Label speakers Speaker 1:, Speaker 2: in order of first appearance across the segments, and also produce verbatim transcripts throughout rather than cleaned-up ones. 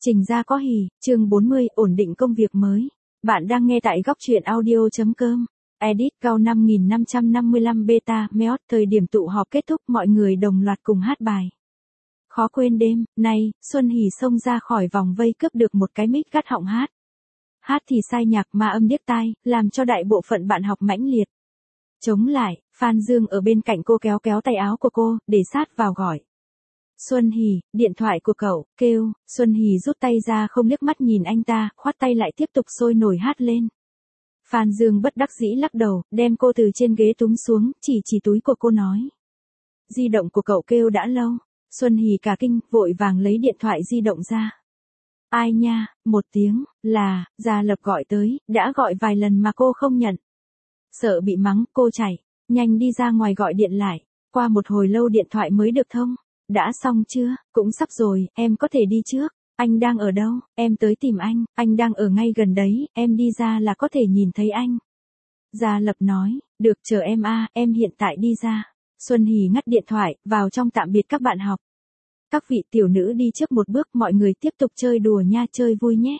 Speaker 1: Trình ra có hỉ, chương bốn mươi, ổn định công việc mới. Bạn đang nghe tại góc truyện audio.com. Edit cao năm nghìn năm trăm năm mươi lăm beta, meot, thời điểm tụ họp kết thúc mọi người đồng loạt cùng hát bài. Khó quên đêm, nay, Xuân Hỉ xông ra khỏi vòng vây cướp được một cái mic gắt họng hát. Hát thì sai nhạc mà âm điếc tai, làm cho đại bộ phận bạn học mãnh liệt. Chống lại, Phan Dương ở bên cạnh cô kéo kéo tay áo của cô, để sát vào gọi. Xuân Hỉ, điện thoại của cậu, kêu, Xuân Hỉ rút tay ra không liếc mắt nhìn anh ta, khoát tay lại tiếp tục sôi nổi hát lên. Phan Dương bất đắc dĩ lắc đầu, đem cô từ trên ghế túm xuống, chỉ chỉ túi của cô nói. Di động của cậu kêu đã lâu. Xuân Hỉ cả kinh, vội vàng lấy điện thoại di động ra. Ai nha, một tiếng, là, Gia Lập gọi tới, đã gọi vài lần mà cô không nhận. Sợ bị mắng, cô chạy, nhanh đi ra ngoài gọi điện lại, qua một hồi lâu điện thoại mới được thông. Đã xong chưa, cũng sắp rồi, em có thể đi trước. Anh đang ở đâu, em tới tìm anh, anh đang ở ngay gần đấy, em đi ra là có thể nhìn thấy anh. Gia Lập nói, được chờ em a, em hiện tại đi ra. Xuân Hỉ ngắt điện thoại, vào trong tạm biệt các bạn học. Các vị tiểu nữ đi trước một bước, mọi người tiếp tục chơi đùa nha, chơi vui nhé.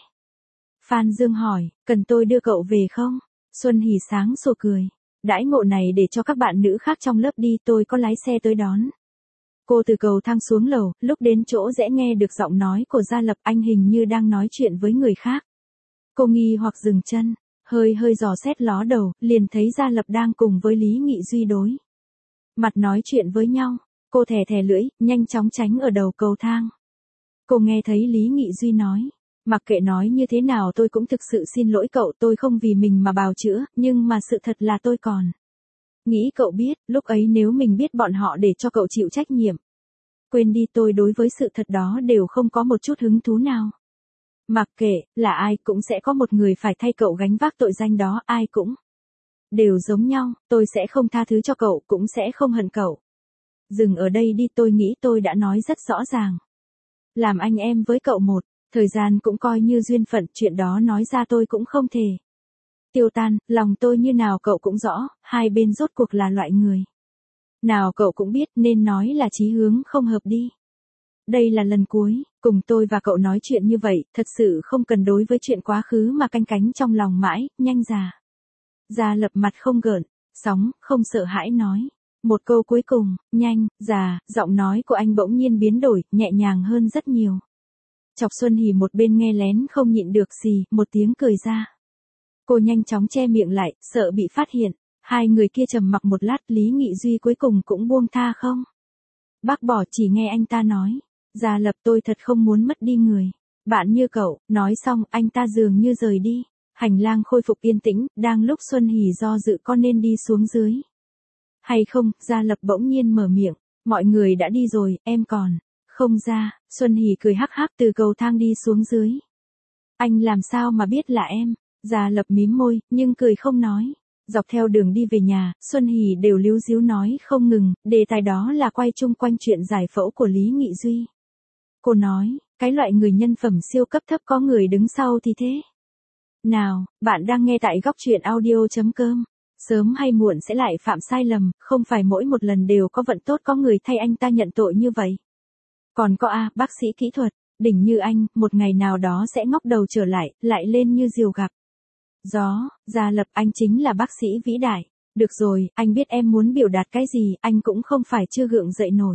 Speaker 1: Phan Dương hỏi, cần tôi đưa cậu về không? Xuân Hỉ sáng sủa cười. Đãi ngộ này để cho các bạn nữ khác trong lớp đi, tôi có lái xe tới đón. Cô từ cầu thang xuống lầu, lúc đến chỗ dễ nghe được giọng nói của Gia Lập, anh hình như đang nói chuyện với người khác. Cô nghi hoặc dừng chân, hơi hơi dò xét ló đầu, liền thấy Gia Lập đang cùng với Lý Nghị Duy đối mặt nói chuyện với nhau. Cô thè thè lưỡi, nhanh chóng tránh ở đầu cầu thang. Cô nghe thấy Lý Nghị Duy nói, mặc kệ nói như thế nào tôi cũng thực sự xin lỗi cậu, tôi không vì mình mà bào chữa, nhưng mà sự thật là tôi còn nghĩ cậu biết, lúc ấy nếu mình biết bọn họ để cho cậu chịu trách nhiệm. Quên đi, tôi đối với sự thật đó đều không có một chút hứng thú nào. Mặc kệ, là ai cũng sẽ có một người phải thay cậu gánh vác tội danh đó, ai cũng đều giống nhau, tôi sẽ không tha thứ cho cậu, cũng sẽ không hận cậu. Dừng ở đây đi, tôi nghĩ tôi đã nói rất rõ ràng. Làm anh em với cậu một thời gian cũng coi như duyên phận, chuyện đó nói ra tôi cũng không thể tiêu tan, lòng tôi như nào cậu cũng rõ, hai bên rốt cuộc là loại người nào cậu cũng biết, nên nói là chí hướng không hợp đi. Đây là lần cuối, cùng tôi và cậu nói chuyện như vậy, thật sự không cần đối với chuyện quá khứ mà canh cánh trong lòng mãi, nhanh già. Gia Lập mặt không gợn sóng, không sợ hãi nói. Một câu cuối cùng, nhanh, già, giọng nói của anh bỗng nhiên biến đổi, nhẹ nhàng hơn rất nhiều. Chọc Xuân Hỉ một bên nghe lén không nhịn được gì, một tiếng cười ra. Cô nhanh chóng che miệng lại, sợ bị phát hiện. Hai người kia trầm mặc một lát, Lý Nghị Duy cuối cùng cũng buông tha không. Bác bỏ, chỉ nghe anh ta nói. Gia Lập, tôi thật không muốn mất đi người bạn như cậu. Nói xong, anh ta dường như rời đi. Hành lang khôi phục yên tĩnh, đang lúc Xuân Hỉ do dự có nên đi xuống dưới hay không, Gia Lập bỗng nhiên mở miệng. Mọi người đã đi rồi, em còn không ra. Xuân Hỉ cười hắc hắc từ cầu thang đi xuống dưới. Anh làm sao mà biết là em? Gia Lập mím môi, nhưng cười không nói. Dọc theo đường đi về nhà, Xuân Hỉ đều líu díu nói không ngừng, đề tài đó là quay chung quanh chuyện giải phẫu của Lý Nghị Duy. Cô nói, cái loại người nhân phẩm siêu cấp thấp có người đứng sau thì thế nào, bạn đang nghe tại góc truyện audio.com. Sớm hay muộn sẽ lại phạm sai lầm, không phải mỗi một lần đều có vận tốt có người thay anh ta nhận tội như vậy. Còn có a, bác sĩ kỹ thuật, đỉnh như anh, một ngày nào đó sẽ ngóc đầu trở lại, lại lên như diều gặp gió. Gia Lập, anh chính là bác sĩ vĩ đại. Được rồi, anh biết em muốn biểu đạt cái gì, anh cũng không phải chưa gượng dậy nổi.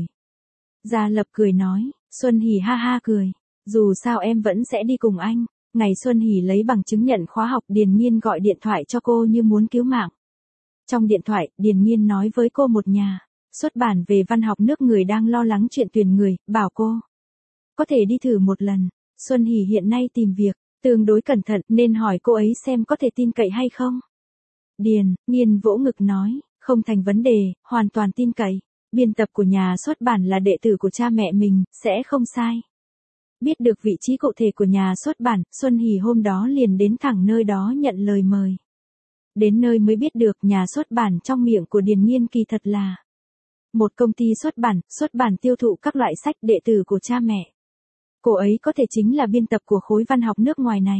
Speaker 1: Gia Lập cười nói. Xuân Hỉ ha ha cười. Dù sao em vẫn sẽ đi cùng anh. Ngày Xuân Hỉ lấy bằng chứng nhận khóa học, Điền Nghiên gọi điện thoại cho cô như muốn cứu mạng. Trong điện thoại, Điền Nghiên nói với cô một nhà xuất bản về văn học nước người đang lo lắng chuyện tuyển người, bảo cô có thể đi thử một lần. Xuân Hỉ hiện nay tìm việc tương đối cẩn thận, nên hỏi cô ấy xem có thể tin cậy hay không. Điền Nghiên vỗ ngực nói, không thành vấn đề, hoàn toàn tin cậy. Biên tập của nhà xuất bản là đệ tử của cha mẹ mình, sẽ không sai. Biết được vị trí cụ thể của nhà xuất bản, Xuân Hỉ hôm đó liền đến thẳng nơi đó nhận lời mời. Đến nơi mới biết được nhà xuất bản trong miệng của Điền Nghiên kỳ thật là một công ty xuất bản, xuất bản tiêu thụ các loại sách, đệ tử của cha mẹ. Cô ấy có thể chính là biên tập của khối văn học nước ngoài này.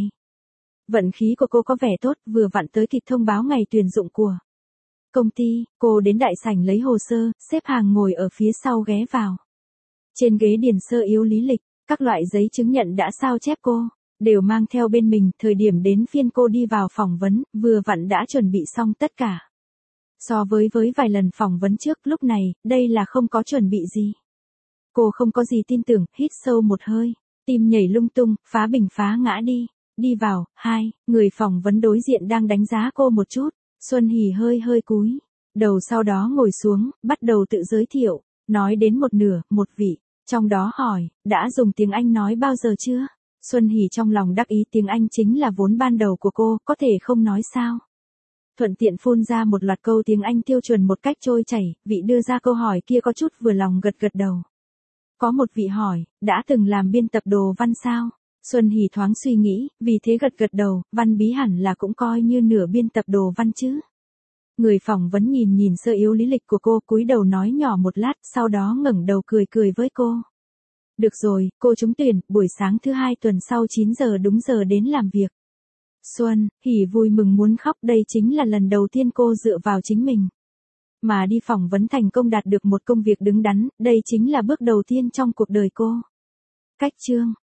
Speaker 1: Vận khí của cô có vẻ tốt, vừa vặn tới kịp thông báo ngày tuyển dụng của công ty. Cô đến đại sảnh lấy hồ sơ, xếp hàng ngồi ở phía sau ghé vào. Trên ghế điền sơ yếu lý lịch, Các loại giấy chứng nhận đã sao chép cô, đều mang theo bên mình, thời điểm đến phiên cô đi vào phỏng vấn, vừa vặn đã chuẩn bị xong tất cả. So với với vài lần phỏng vấn trước, lúc này, đây là không có chuẩn bị gì. Cô không có gì tin tưởng, hít sâu một hơi, tim nhảy lung tung, phá bình phá ngã đi. Đi vào, hai, người phỏng vấn đối diện đang đánh giá cô một chút, Xuân Hỷ hơi hơi cúi đầu sau đó ngồi xuống, bắt đầu tự giới thiệu, nói đến một nửa, một vị, trong đó hỏi, đã dùng tiếng Anh nói bao giờ chưa? Xuân Hỷ trong lòng đắc ý, tiếng Anh chính là vốn ban đầu của cô, có thể không nói sao? Thuận tiện phun ra một loạt câu tiếng Anh tiêu chuẩn một cách trôi chảy, vị đưa ra câu hỏi kia có chút vừa lòng gật gật đầu. Có một vị hỏi, đã từng làm biên tập đồ văn sao? Xuân Hỷ thoáng suy nghĩ, vì thế gật gật đầu, Văn Bí hẳn là cũng coi như nửa biên tập đồ văn chứ. Người phỏng vấn nhìn nhìn sơ yếu lý lịch của cô, cúi đầu nói nhỏ một lát, sau đó ngẩng đầu cười cười với cô. Được rồi, cô trúng tuyển, buổi sáng thứ hai tuần sau chín giờ đúng giờ đến làm việc. Xuân Hỷ vui mừng muốn khóc, đây chính là lần đầu tiên cô dựa vào chính mình. Mà đi phỏng vấn thành công đạt được một công việc đứng đắn, đây chính là bước đầu tiên trong cuộc đời cô. Cách chương